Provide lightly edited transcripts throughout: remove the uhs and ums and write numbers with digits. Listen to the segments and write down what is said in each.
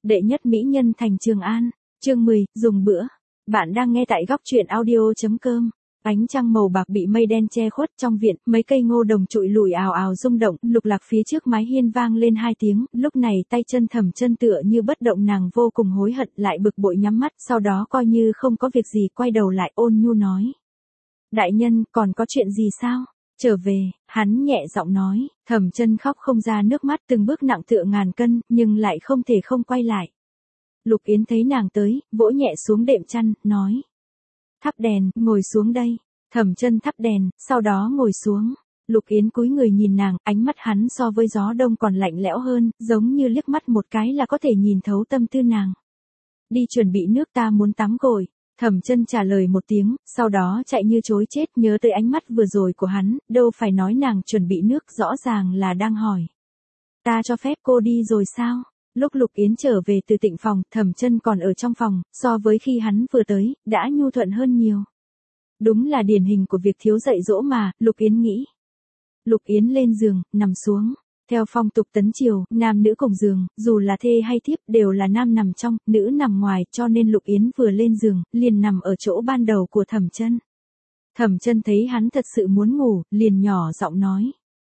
Đệ nhất mỹ nhân thành Trường An, chương 10, dùng bữa. Bạn đang nghe tại góc truyện audio.com. Ánh trăng màu bạc bị mây đen che khuất trong viện, mấy cây ngô đồng trụi lùi ào ào rung động, lục lạc phía trước mái hiên vang lên hai tiếng, lúc này tay chân Thẩm Chân tựa như bất động, nàng vô cùng hối hận, lại bực bội nhắm mắt, sau đó coi như không có việc gì quay đầu lại ôn nhu nói. Đại nhân, còn có chuyện gì sao? Trở về, hắn nhẹ giọng nói. Thẩm Chân khóc không ra nước mắt, từng bước nặng tựa ngàn cân, nhưng lại không thể không quay lại. Lục Yến thấy nàng tới, vỗ nhẹ xuống đệm chăn, nói. Thắp đèn, ngồi xuống đây. Thẩm Chân thắp đèn, sau đó ngồi xuống. Lục Yến cúi người nhìn nàng, ánh mắt hắn so với gió đông còn lạnh lẽo hơn, giống như liếc mắt một cái là có thể nhìn thấu tâm tư nàng. Đi chuẩn bị nước, ta muốn tắm gội. Thẩm Chân trả lời một tiếng, sau đó chạy như trối chết, nhớ tới ánh mắt vừa rồi của hắn, đâu phải nói nàng chuẩn bị nước, rõ ràng là đang hỏi. Ta cho phép cô đi rồi sao? Lúc Lục Yến trở về từ Tịnh phòng, Thẩm Chân còn ở trong phòng, so với khi hắn vừa tới, đã nhu thuận hơn nhiều. Đúng là điển hình của việc thiếu dạy dỗ mà, Lục Yến nghĩ. Lục Yến lên giường, nằm xuống. Theo phong tục Tấn Triều, nam nữ cùng giường, dù là thê hay thiếp đều là nam nằm trong, nữ nằm ngoài, cho nên Lục Yến vừa lên giường, liền nằm ở chỗ ban đầu của Thẩm Chân. Thẩm Chân thấy hắn thật sự muốn ngủ, liền nhỏ giọng nói.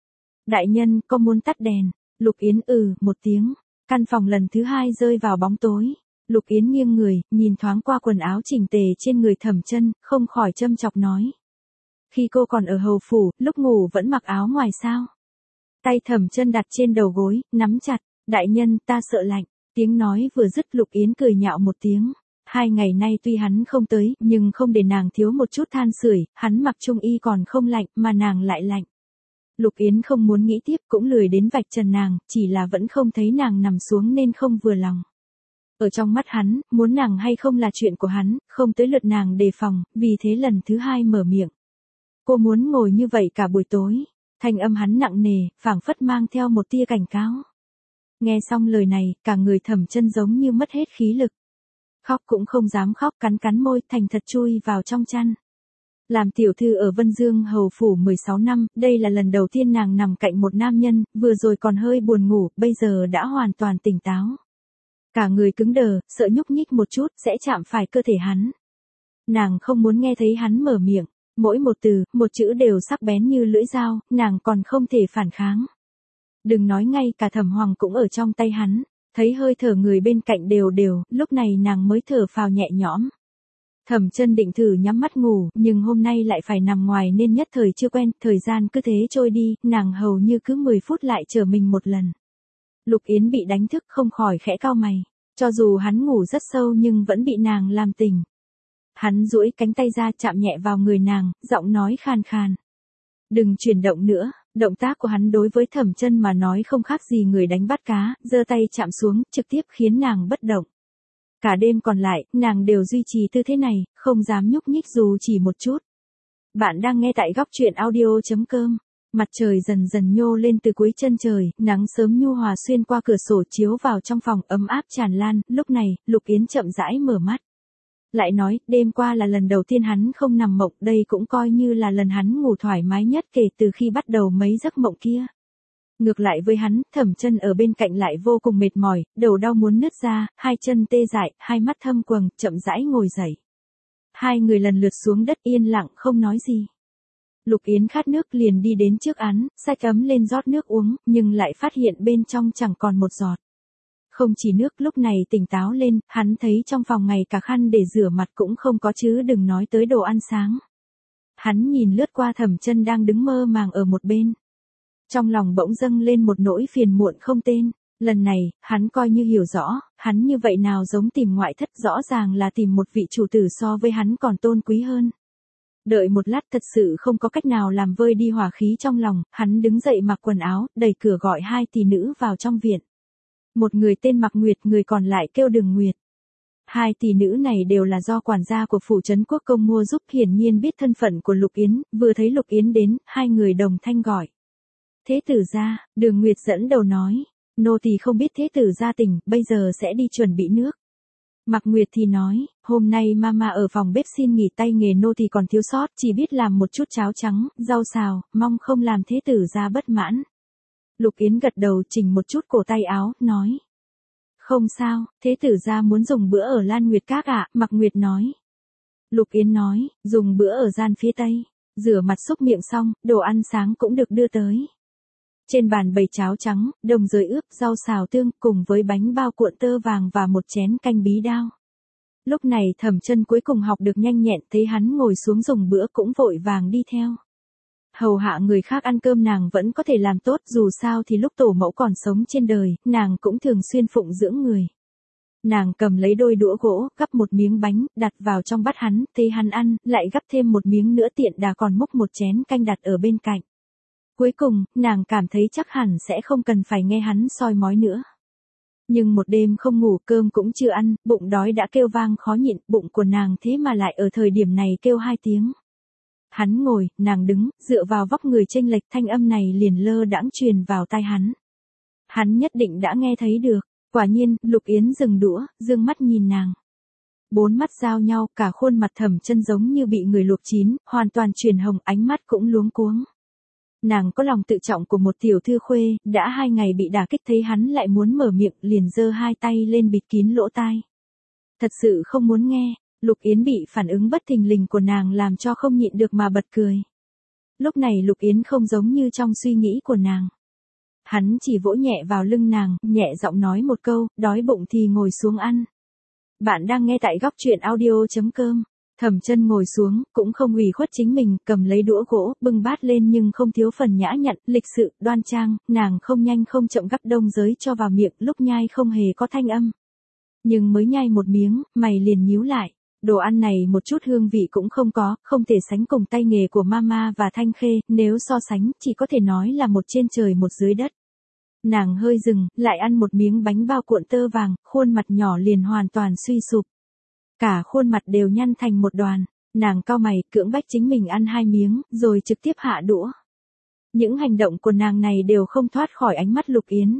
Đại nhân, có muốn tắt đèn? Lục Yến một tiếng. Căn phòng lần thứ hai rơi vào bóng tối. Lục Yến nghiêng người, nhìn thoáng qua quần áo chỉnh tề trên người Thẩm Chân, không khỏi châm chọc nói. Khi cô còn ở hầu phủ, lúc ngủ vẫn mặc áo ngoài sao? Tay Thẩm Chân đặt trên đầu gối, nắm chặt. Đại nhân, ta sợ lạnh. Tiếng nói vừa dứt, Lục Yến cười nhạo một tiếng. 2 ngày nay tuy hắn không tới, nhưng không để nàng thiếu một chút than sưởi, hắn mặc trung y còn không lạnh, mà nàng lại lạnh. Lục Yến không muốn nghĩ tiếp, cũng lười đến vạch trần nàng, chỉ là vẫn không thấy nàng nằm xuống nên không vừa lòng. Ở trong mắt hắn, muốn nàng hay không là chuyện của hắn, không tới lượt nàng đề phòng, vì thế lần thứ hai mở miệng. Cô muốn ngồi như vậy cả buổi tối. Thanh âm hắn nặng nề, phảng phất mang theo một tia cảnh cáo. Nghe xong lời này, cả người Thẩm Chân giống như mất hết khí lực. Khóc cũng không dám khóc, cắn cắn môi, thành thật chui vào trong chăn. Làm tiểu thư ở Vân Dương hầu phủ 16 năm, đây là lần đầu tiên nàng nằm cạnh một nam nhân, vừa rồi còn hơi buồn ngủ, bây giờ đã hoàn toàn tỉnh táo. Cả người cứng đờ, sợ nhúc nhích một chút, sẽ chạm phải cơ thể hắn. Nàng không muốn nghe thấy hắn mở miệng. Mỗi một từ, một chữ đều sắc bén như lưỡi dao, nàng còn không thể phản kháng. Đừng nói ngay cả Thẩm Hoàng cũng ở trong tay hắn, thấy hơi thở người bên cạnh đều đều, lúc này nàng mới thở phào nhẹ nhõm. Thẩm Chân định thử nhắm mắt ngủ, nhưng hôm nay lại phải nằm ngoài nên nhất thời chưa quen, thời gian cứ thế trôi đi, nàng hầu như cứ 10 phút lại trở mình một lần. Lục Yến bị đánh thức không khỏi khẽ cau mày, cho dù hắn ngủ rất sâu nhưng vẫn bị nàng làm tỉnh. Hắn duỗi cánh tay ra chạm nhẹ vào người nàng, giọng nói khàn khàn. Đừng chuyển động nữa, động tác của hắn đối với Thẩm Chân mà nói không khác gì người đánh bắt cá, giơ tay chạm xuống, trực tiếp khiến nàng bất động. Cả đêm còn lại, nàng đều duy trì tư thế này, không dám nhúc nhích dù chỉ một chút. Bạn đang nghe tại góc truyện audio.com. Mặt trời dần dần nhô lên từ cuối chân trời, nắng sớm nhu hòa xuyên qua cửa sổ chiếu vào trong phòng, ấm áp tràn lan, lúc này, Lục Yến chậm rãi mở mắt. Lại nói, đêm qua là lần đầu tiên hắn không nằm mộng, đây cũng coi như là lần hắn ngủ thoải mái nhất kể từ khi bắt đầu mấy giấc mộng kia. Ngược lại với hắn, Thẩm Chân ở bên cạnh lại vô cùng mệt mỏi, đầu đau muốn nứt ra, hai chân tê dại, hai mắt thâm quầng, chậm rãi ngồi dậy. Hai người lần lượt xuống đất yên lặng không nói gì. Lục Yến khát nước liền đi đến trước án, xách ấm lên rót nước uống, nhưng lại phát hiện bên trong chẳng còn một giọt. Không chỉ nước, lúc này tỉnh táo lên, hắn thấy trong phòng ngay cả khăn để rửa mặt cũng không có chứ đừng nói tới đồ ăn sáng. Hắn nhìn lướt qua Thẩm Chân đang đứng mơ màng ở một bên. Trong lòng bỗng dâng lên một nỗi phiền muộn không tên, lần này, hắn coi như hiểu rõ, hắn như vậy nào giống tìm ngoại thất, rõ ràng là tìm một vị chủ tử so với hắn còn tôn quý hơn. Đợi một lát thật sự không có cách nào làm vơi đi hỏa khí trong lòng, hắn đứng dậy mặc quần áo, đẩy cửa gọi hai tỷ nữ vào trong viện. Một người tên Mạc Nguyệt, người còn lại kêu Đường Nguyệt. Hai tỷ nữ này đều là do quản gia của phủ trấn quốc công mua giúp, hiển nhiên biết thân phận của Lục Yến, vừa thấy Lục Yến đến, hai người đồng thanh gọi. Thế tử gia, Đường Nguyệt dẫn đầu nói, nô tỳ không biết thế tử gia tỉnh, bây giờ sẽ đi chuẩn bị nước. Mạc Nguyệt thì nói, hôm nay mama ở phòng bếp xin nghỉ, tay nghề nô tỳ còn thiếu sót, chỉ biết làm một chút cháo trắng, rau xào, mong không làm thế tử gia bất mãn. Lục Yến gật đầu chỉnh một chút cổ tay áo, nói. Không sao, thế tử gia muốn dùng bữa ở Lan Nguyệt Các ạ, Mạc Nguyệt nói. Lục Yến nói, dùng bữa ở gian phía Tây. Rửa mặt xúc miệng xong, đồ ăn sáng cũng được đưa tới. Trên bàn bày cháo trắng, đồng dời ướp, rau xào tương cùng với bánh bao cuộn tơ vàng và một chén canh bí đao. Lúc này Thẩm Chân cuối cùng học được nhanh nhẹn, thấy hắn ngồi xuống dùng bữa cũng vội vàng đi theo. Hầu hạ người khác ăn cơm nàng vẫn có thể làm tốt, dù sao thì lúc tổ mẫu còn sống trên đời, nàng cũng thường xuyên phụng dưỡng người. Nàng cầm lấy đôi đũa gỗ, gắp một miếng bánh, đặt vào trong bát hắn, thấy hắn ăn, lại gắp thêm một miếng nữa tiện đà còn múc một chén canh đặt ở bên cạnh. Cuối cùng, nàng cảm thấy chắc hẳn sẽ không cần phải nghe hắn soi mói nữa. Nhưng một đêm không ngủ, cơm cũng chưa ăn, bụng đói đã kêu vang khó nhịn, bụng của nàng thế mà lại ở thời điểm này kêu 2 tiếng. Hắn ngồi, nàng đứng, dựa vào vóc người chênh lệch, thanh âm này liền lơ đãng truyền vào tai hắn. Hắn nhất định đã nghe thấy được. Quả nhiên, Lục Yến dừng đũa, dương mắt nhìn nàng. 4 mắt giao nhau, cả khuôn mặt Thẩm Chân giống như bị người luộc chín, hoàn toàn chuyển hồng, ánh mắt cũng luống cuống. Nàng có lòng tự trọng của một tiểu thư khuê, đã 2 ngày bị đả kích, thấy hắn lại muốn mở miệng, liền giơ 2 tay lên bịt kín lỗ tai. Thật sự không muốn nghe. Lục Yến bị phản ứng bất thình lình của nàng làm cho không nhịn được mà bật cười. Lúc này Lục Yến không giống như trong suy nghĩ của nàng. Hắn chỉ vỗ nhẹ vào lưng nàng, nhẹ giọng nói một câu, đói bụng thì ngồi xuống ăn. Bạn đang nghe tại góc truyện audio.com. Thẩm Chân ngồi xuống, cũng không ủy khuất chính mình, cầm lấy đũa gỗ, bưng bát lên nhưng không thiếu phần nhã nhặn, lịch sự, đoan trang, nàng không nhanh không chậm gắp đông giới cho vào miệng, lúc nhai không hề có thanh âm. Nhưng mới nhai một miếng, mày liền nhíu lại. Đồ ăn này một chút hương vị cũng không có, không thể sánh cùng tay nghề của Mama và Thanh Khê, nếu so sánh, chỉ có thể nói là một trên trời một dưới đất. Nàng hơi dừng, lại ăn một miếng bánh bao cuộn tơ vàng, khuôn mặt nhỏ liền hoàn toàn suy sụp. Cả khuôn mặt đều nhăn thành một đoàn, nàng cau mày, cưỡng bách chính mình ăn 2 miếng, rồi trực tiếp hạ đũa. Những hành động của nàng này đều không thoát khỏi ánh mắt Lục Yến.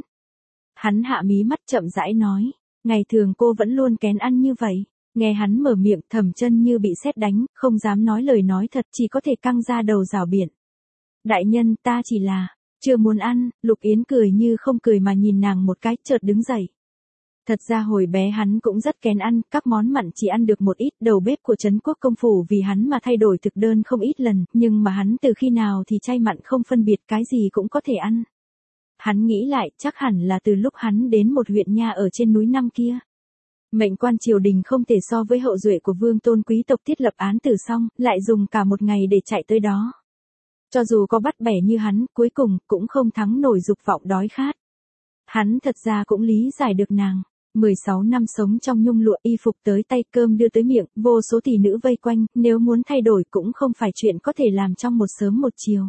Hắn hạ mí mắt chậm rãi nói, ngày thường cô vẫn luôn kén ăn như vậy. Nghe hắn mở miệng, Thẩm Chân như bị sét đánh, không dám nói lời nói thật, chỉ có thể căng ra đầu rảo biện. Đại nhân, ta chỉ là, chưa muốn ăn. Lục Yến cười như không cười mà nhìn nàng một cái, chợt đứng dậy. Thật ra hồi bé hắn cũng rất kén ăn, các món mặn chỉ ăn được một ít, đầu bếp của Trấn Quốc công phủ vì hắn mà thay đổi thực đơn không ít lần, nhưng mà hắn từ khi nào thì chay mặn không phân biệt, cái gì cũng có thể ăn. Hắn nghĩ lại, chắc hẳn là từ lúc hắn đến một huyện nha ở trên núi năm kia. Mệnh quan triều đình không thể so với hậu duệ của vương tôn quý tộc thiết lập án tử xong, lại dùng cả một ngày để chạy tới đó. Cho dù có bắt bẻ như hắn, cuối cùng, cũng không thắng nổi dục vọng đói khát. Hắn thật ra cũng lý giải được nàng. 16 năm sống trong nhung lụa, y phục tới tay, cơm đưa tới miệng, vô số tỷ nữ vây quanh, nếu muốn thay đổi cũng không phải chuyện có thể làm trong một sớm một chiều.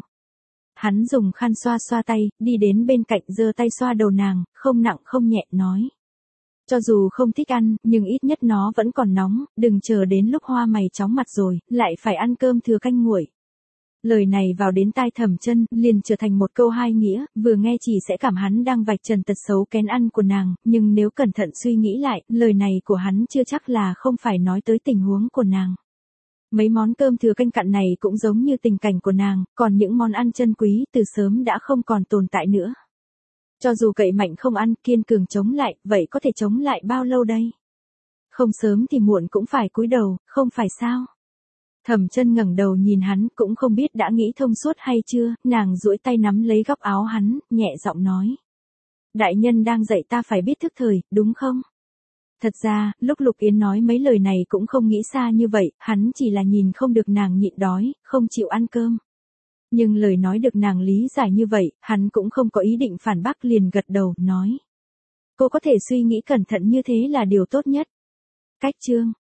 Hắn dùng khăn xoa xoa tay, đi đến bên cạnh giơ tay xoa đầu nàng, không nặng không nhẹ nói. Cho dù không thích ăn, nhưng ít nhất nó vẫn còn nóng, đừng chờ đến lúc hoa mày chóng mặt rồi, lại phải ăn cơm thừa canh nguội. Lời này vào đến tai Thẩm Chân, liền trở thành một câu hai nghĩa, vừa nghe chỉ sẽ cảm hắn đang vạch trần tật xấu kén ăn của nàng, nhưng nếu cẩn thận suy nghĩ lại, lời này của hắn chưa chắc là không phải nói tới tình huống của nàng. Mấy món cơm thừa canh cặn này cũng giống như tình cảnh của nàng, còn những món ăn chân quý từ sớm đã không còn tồn tại nữa. Cho dù cậy mạnh không ăn, kiên cường chống lại, vậy có thể chống lại bao lâu đây? Không sớm thì muộn cũng phải cúi đầu, không phải sao? Thẩm Chân ngẩng đầu nhìn hắn, cũng không biết đã nghĩ thông suốt hay chưa, nàng duỗi tay nắm lấy góc áo hắn, nhẹ giọng nói. Đại nhân đang dạy ta phải biết thức thời, đúng không? Thật ra, lúc Lục Yến nói mấy lời này cũng không nghĩ xa như vậy, hắn chỉ là nhìn không được nàng nhịn đói, không chịu ăn cơm. Nhưng lời nói được nàng lý giải như vậy, hắn cũng không có ý định phản bác, liền gật đầu, nói. Cô có thể suy nghĩ cẩn thận như thế là điều tốt nhất. Cách chương